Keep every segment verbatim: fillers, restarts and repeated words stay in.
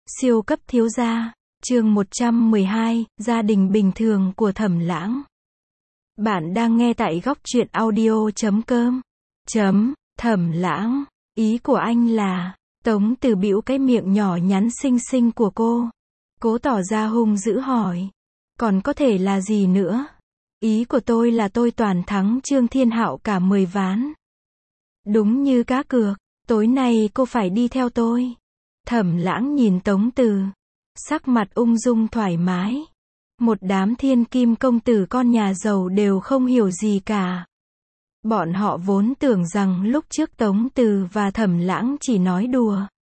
Siêu cấp thiếu gia, chương một trăm mười hai, gia đình bình thường của Thẩm Lãng. Bạn đang nghe tại góc truyện audio chấm com. Chấm, Thẩm Lãng, ý của anh là, Tống Từ bĩu cái miệng nhỏ nhắn xinh xinh của cô. Cố tỏ ra hung dữ hỏi. Còn có thể là gì nữa? Ý của tôi là tôi toàn thắng Trương Thiên Hạo cả mười ván. Đúng như cá cược, tối nay cô phải đi theo tôi. Thẩm Lãng nhìn Tống Từ, sắc mặt ung dung thoải mái. Một đám thiên kim công tử con nhà giàu đều không hiểu gì cả. Bọn họ vốn tưởng rằng lúc trước Tống Từ và Thẩm Lãng chỉ nói đùa.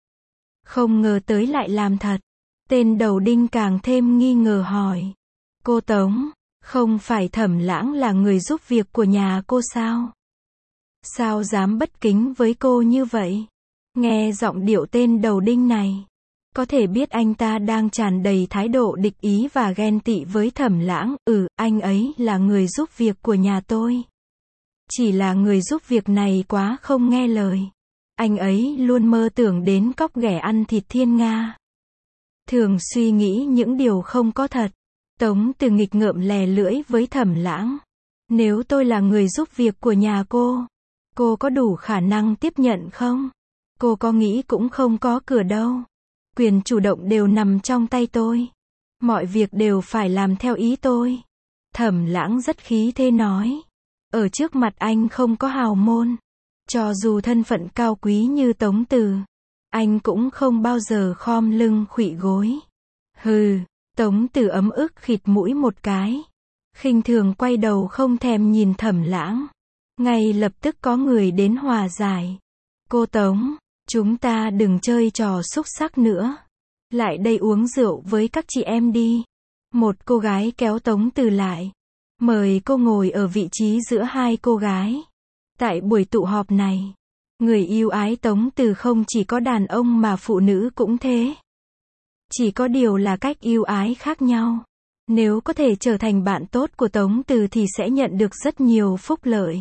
Không ngờ tới lại làm thật. Tên đầu đinh càng thêm nghi ngờ hỏi. Cô Tống, không phải Thẩm Lãng là người giúp việc của nhà cô sao? Sao dám bất kính với cô như vậy? Nghe giọng điệu tên đầu đinh này, có thể biết anh ta đang tràn đầy thái độ địch ý và ghen tị với Thẩm Lãng. Ừ, anh ấy là người giúp việc của nhà tôi. Chỉ là người giúp việc này quá không nghe lời. Anh ấy luôn mơ tưởng đến cóc ghẻ ăn thịt thiên nga. Thường suy nghĩ những điều không có thật. Tống Từ nghịch ngợm lè lưỡi với Thẩm Lãng. Nếu tôi là người giúp việc của nhà cô, cô có đủ khả năng tiếp nhận không? Cô có nghĩ cũng không có cửa đâu. Quyền chủ động đều nằm trong tay tôi. Mọi việc đều phải làm theo ý tôi. Thẩm Lãng rất khí thế nói. Ở trước mặt anh không có hào môn. Cho dù thân phận cao quý như Tống Từ, anh cũng không bao giờ khom lưng khuỵu gối. Hừ, Tống Từ ấm ức khịt mũi một cái. Khinh thường quay đầu không thèm nhìn Thẩm Lãng. Ngay lập tức có người đến hòa giải. Cô Tống, chúng ta đừng chơi trò xúc xắc nữa. Lại đây uống rượu với các chị em đi. Một cô gái kéo Tống Từ lại. Mời cô ngồi ở vị trí giữa hai cô gái. Tại buổi tụ họp này, người yêu ái Tống Từ không chỉ có đàn ông mà phụ nữ cũng thế. Chỉ có điều là cách yêu ái khác nhau. Nếu có thể trở thành bạn tốt của Tống Từ thì sẽ nhận được rất nhiều phúc lợi.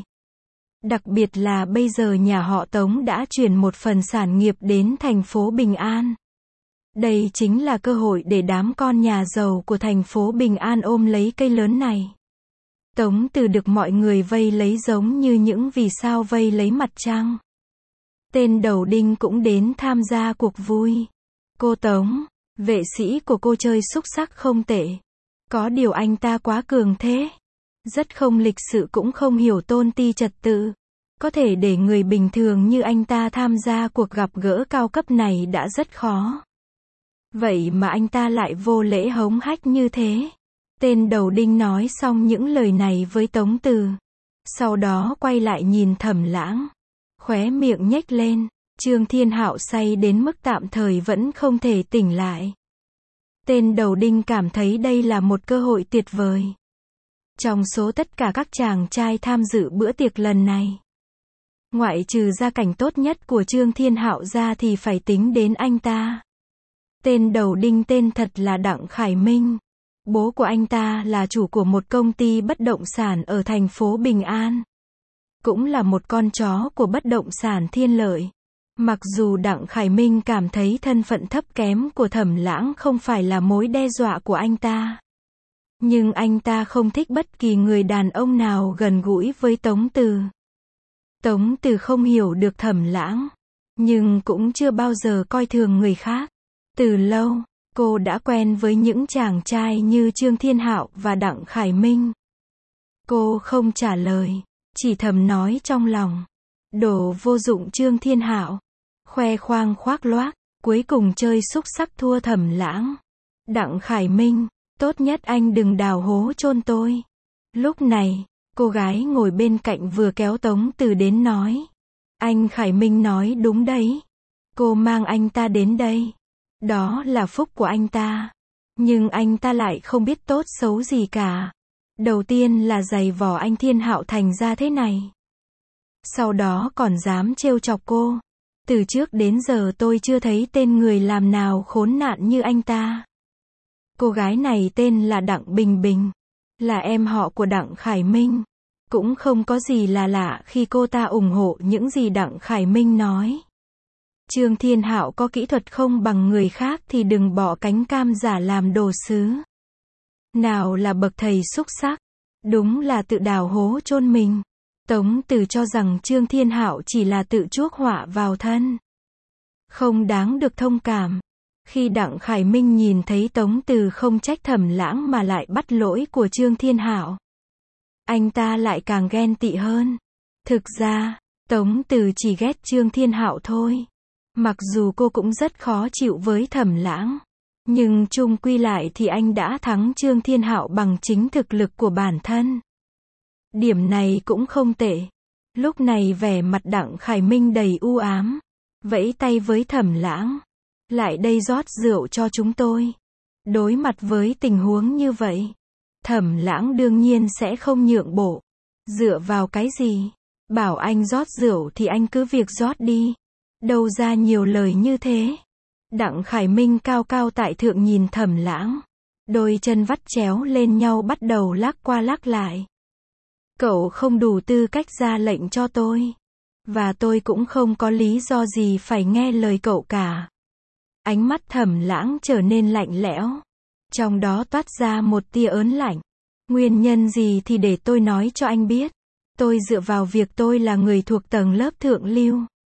Đặc biệt là bây giờ nhà họ Tống đã chuyển một phần sản nghiệp đến thành phố Bình An. Đây chính là cơ hội để đám con nhà giàu của thành phố Bình An ôm lấy cây lớn này. Tống Từ được mọi người vây lấy giống như những vì sao vây lấy mặt trăng. Tên đầu đinh cũng đến tham gia cuộc vui. Cô Tống, vệ sĩ của cô chơi xúc xắc không tệ. Có điều anh ta quá cường thế. Rất không lịch sự cũng không hiểu tôn ti trật tự. Có thể để người bình thường như anh ta tham gia cuộc gặp gỡ cao cấp này đã rất khó. Vậy mà anh ta lại vô lễ hống hách như thế. Tên đầu đinh nói xong những lời này với Tống Từ. Sau đó quay lại nhìn Thẩm Lãng. Khóe miệng nhếch lên. Trương Thiên Hạo say đến mức tạm thời vẫn không thể tỉnh lại. Tên đầu đinh cảm thấy đây là một cơ hội tuyệt vời. Trong số tất cả các chàng trai tham dự bữa tiệc lần này, ngoại trừ gia cảnh tốt nhất của Trương Thiên Hạo ra thì phải tính đến anh ta. Tên đầu đinh tên thật là Đặng Khải Minh. Bố của anh ta là chủ của một công ty bất động sản ở thành phố Bình An. Cũng là một con chó của bất động sản Thiên Lợi. Mặc dù Đặng Khải Minh cảm thấy thân phận thấp kém của Thẩm Lãng không phải là mối đe dọa của anh ta. Nhưng anh ta không thích bất kỳ người đàn ông nào gần gũi với Tống Từ. Tống Từ không hiểu được Thẩm Lãng, nhưng cũng chưa bao giờ coi thường người khác. Từ lâu, cô đã quen với những chàng trai như Trương Thiên Hạo và Đặng Khải Minh. Cô không trả lời, chỉ thầm nói trong lòng. Đồ vô dụng Trương Thiên Hạo. Khoe khoang khoác loác, cuối cùng chơi xúc xắc thua Thẩm Lãng. Đặng Khải Minh, tốt nhất anh đừng đào hố chôn tôi. Lúc này, cô gái ngồi bên cạnh vừa kéo Tống Từ đến nói. Anh Khải Minh nói đúng đấy. Cô mang anh ta đến đây. Đó là phúc của anh ta. Nhưng anh ta lại không biết tốt xấu gì cả. Đầu tiên là giày vò anh Thiên Hạo thành ra thế này. Sau đó còn dám trêu chọc cô. Từ trước đến giờ tôi chưa thấy tên người làm nào khốn nạn như anh ta. Cô gái này tên là Đặng Bình Bình. Là em họ của Đặng Khải Minh. Cũng không có gì là lạ khi cô ta ủng hộ những gì Đặng Khải Minh nói. Trương Thiên Hạo có kỹ thuật không bằng người khác thì đừng bỏ cánh cam giả làm đồ sứ. Nào là bậc thầy xúc sắc, đúng là tự đào hố chôn mình. Tống Từ cho rằng Trương Thiên Hạo chỉ là tự chuốc họa vào thân, không đáng được thông cảm. Khi Đặng Khải Minh nhìn thấy Tống Từ không trách Thẩm Lãng mà lại bắt lỗi của Trương Thiên Hạo, anh ta lại càng ghen tị hơn. Thực ra, Tống Từ chỉ ghét Trương Thiên Hạo thôi. Mặc dù cô cũng rất khó chịu với Thẩm Lãng, nhưng chung quy lại thì anh đã thắng Trương Thiên Hạo bằng chính thực lực của bản thân. Điểm này cũng không tệ. Lúc này vẻ mặt Đặng Khải Minh đầy u ám, vẫy tay với Thẩm Lãng. Lại đây rót rượu cho chúng tôi. Đối mặt với tình huống như vậy, Thẩm Lãng đương nhiên sẽ không nhượng bộ. Dựa vào cái gì? Bảo anh rót rượu thì anh cứ việc rót đi. Đâu ra nhiều lời như thế. Đặng Khải Minh cao cao tại thượng nhìn Thẩm Lãng. Đôi chân vắt chéo lên nhau bắt đầu lắc qua lắc lại. Cậu không đủ tư cách ra lệnh cho tôi. Và tôi cũng không có lý do gì phải nghe lời cậu cả. Ánh mắt Thẩm Lãng trở nên lạnh lẽo. Trong đó toát ra một tia ớn lạnh. Nguyên nhân gì thì để tôi nói cho anh biết. Tôi dựa vào việc tôi là người thuộc tầng lớp thượng lưu.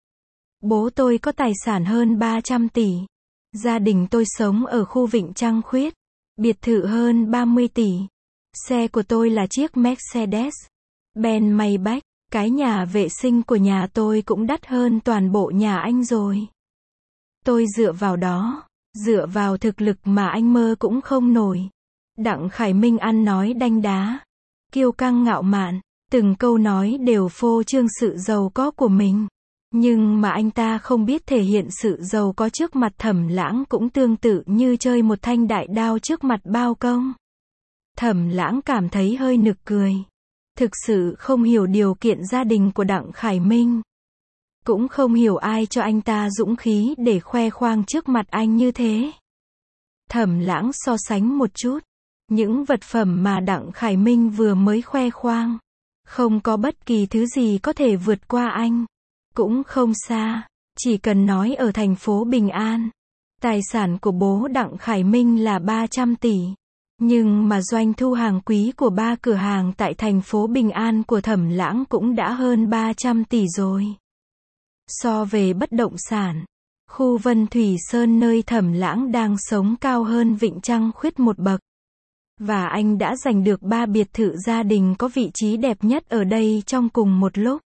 Bố tôi có tài sản hơn ba trăm tỷ. Gia đình tôi sống ở khu Vịnh Trăng Khuyết. Biệt thự hơn ba mươi tỷ. Xe của tôi là chiếc Mercedes Benz Maybach. Cái nhà vệ sinh của nhà tôi cũng đắt hơn toàn bộ nhà anh rồi. Tôi dựa vào đó, dựa vào thực lực mà anh mơ cũng không nổi. Đặng Khải Minh ăn nói đanh đá, kiêu căng ngạo mạn, từng câu nói đều phô trương sự giàu có của mình. Nhưng mà anh ta không biết thể hiện sự giàu có trước mặt Thẩm Lãng cũng tương tự như chơi một thanh đại đao trước mặt bao công. Thẩm Lãng cảm thấy hơi nực cười. Thực sự không hiểu điều kiện gia đình của Đặng Khải Minh. Cũng không hiểu ai cho anh ta dũng khí để khoe khoang trước mặt anh như thế. Thẩm Lãng so sánh một chút. Những vật phẩm mà Đặng Khải Minh vừa mới khoe khoang. Không có bất kỳ thứ gì có thể vượt qua anh. Cũng không xa. Chỉ cần nói ở thành phố Bình An. Tài sản của bố Đặng Khải Minh là ba trăm tỷ. Nhưng mà doanh thu hàng quý của ba cửa hàng tại thành phố Bình An của Thẩm Lãng cũng đã hơn ba trăm tỷ rồi. So về bất động sản, khu Vân Thủy Sơn nơi Thẩm Lãng đang sống cao hơn Vịnh Trăng Khuyết một bậc. Và anh đã giành được ba biệt thự gia đình có vị trí đẹp nhất ở đây trong cùng một lúc.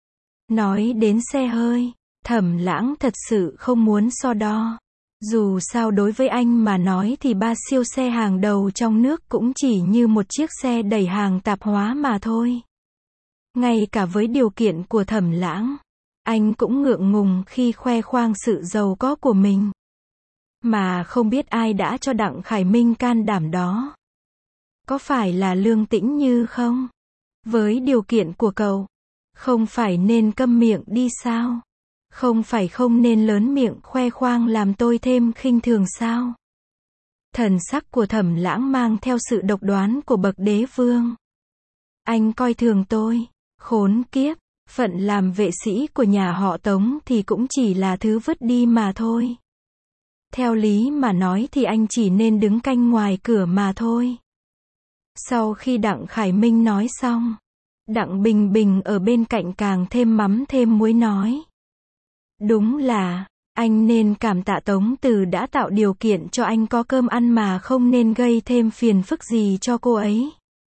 Nói đến xe hơi, Thẩm Lãng thật sự không muốn so đo. Dù sao đối với anh mà nói thì ba siêu xe hàng đầu trong nước cũng chỉ như một chiếc xe đẩy hàng tạp hóa mà thôi. Ngay cả với điều kiện của Thẩm Lãng, anh cũng ngượng ngùng khi khoe khoang sự giàu có của mình. Mà không biết ai đã cho Đặng Khải Minh can đảm đó. Có phải là Lương Tĩnh Như không? Với điều kiện của cậu, không phải nên câm miệng đi sao? Không phải không nên lớn miệng khoe khoang làm tôi thêm khinh thường sao? Thần sắc của Thẩm Lãng mang theo sự độc đoán của bậc đế vương. Anh coi thường tôi, khốn kiếp, phận làm vệ sĩ của nhà họ Tống thì cũng chỉ là thứ vứt đi mà thôi. Theo lý mà nói thì anh chỉ nên đứng canh ngoài cửa mà thôi. Sau khi Đặng Khải Minh nói xong, Đặng Bình Bình ở bên cạnh càng thêm mắm thêm muối nói. Đúng là, anh nên cảm tạ Tống Từ đã tạo điều kiện cho anh có cơm ăn mà không nên gây thêm phiền phức gì cho cô ấy.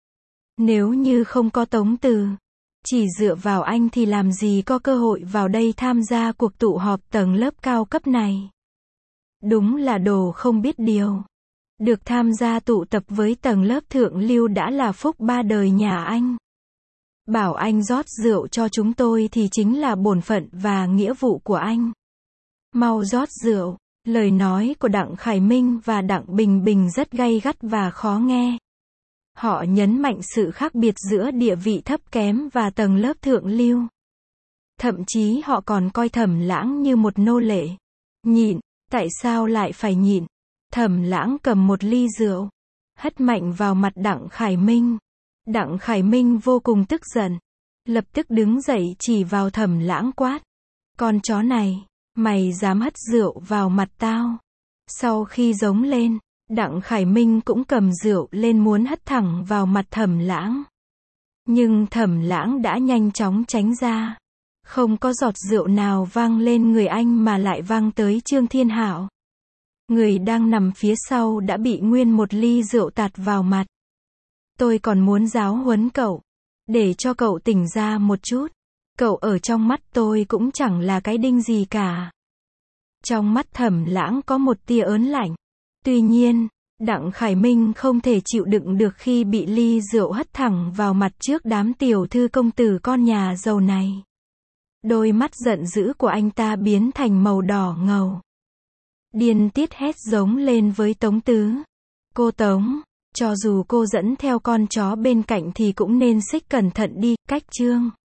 Nếu như không có Tống Từ, chỉ dựa vào anh thì làm gì có cơ hội vào đây tham gia cuộc tụ họp tầng lớp cao cấp này. Đúng là đồ không biết điều. Được tham gia tụ tập với tầng lớp thượng lưu đã là phúc ba đời nhà anh. Bảo anh rót rượu cho chúng tôi thì chính là bổn phận và nghĩa vụ của anh. Mau rót rượu. Lời nói của Đặng Khải Minh và Đặng Bình Bình rất gay gắt và khó nghe. Họ nhấn mạnh sự khác biệt giữa địa vị thấp kém và tầng lớp thượng lưu. Thậm chí họ còn coi Thẩm Lãng như một nô lệ. Nhịn, tại sao lại phải nhịn? Thẩm Lãng cầm một ly rượu, hất mạnh vào mặt Đặng Khải Minh. Đặng Khải Minh vô cùng tức giận, lập tức đứng dậy chỉ vào Thẩm Lãng quát. Con chó này, Mày dám hất rượu vào mặt tao. Sau khi giống lên, Đặng Khải Minh cũng cầm rượu lên muốn hất thẳng vào mặt Thẩm Lãng. Nhưng Thẩm Lãng đã nhanh chóng tránh ra. Không có giọt rượu nào văng lên người anh mà lại văng tới Trương Thiên Hạo. Người đang nằm phía sau đã bị nguyên một ly rượu tạt vào mặt. Tôi còn muốn giáo huấn cậu, để cho cậu tỉnh ra một chút. Cậu ở trong mắt tôi cũng chẳng là cái đinh gì cả. Trong mắt Thẩm Lãng có một tia ớn lạnh. Tuy nhiên, Đặng Khải Minh không thể chịu đựng được khi bị ly rượu hất thẳng vào mặt trước đám tiểu thư công tử con nhà giàu này. Đôi mắt giận dữ của anh ta biến thành màu đỏ ngầu. Điên tiết hét giống lên với Tống Tứ. Cô Tống, cho dù cô dẫn theo con chó bên cạnh thì cũng nên xích cẩn thận đi, cách Trương